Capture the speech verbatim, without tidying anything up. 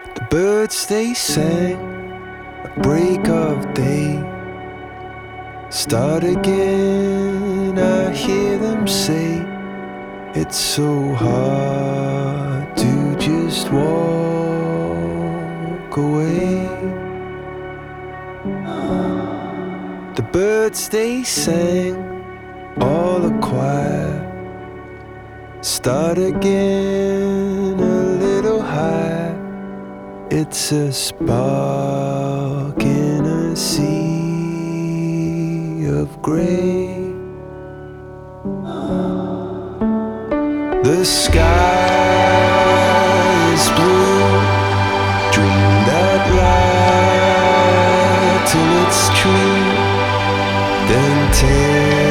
The birds they sang at break of day. Start again, I hear them say, it's so hard to just walk away. The birds they sang, all a choir. Start again, a little higher. It's a spark in a sea of grey. The sky is blue. Dream that light till it's true. Then take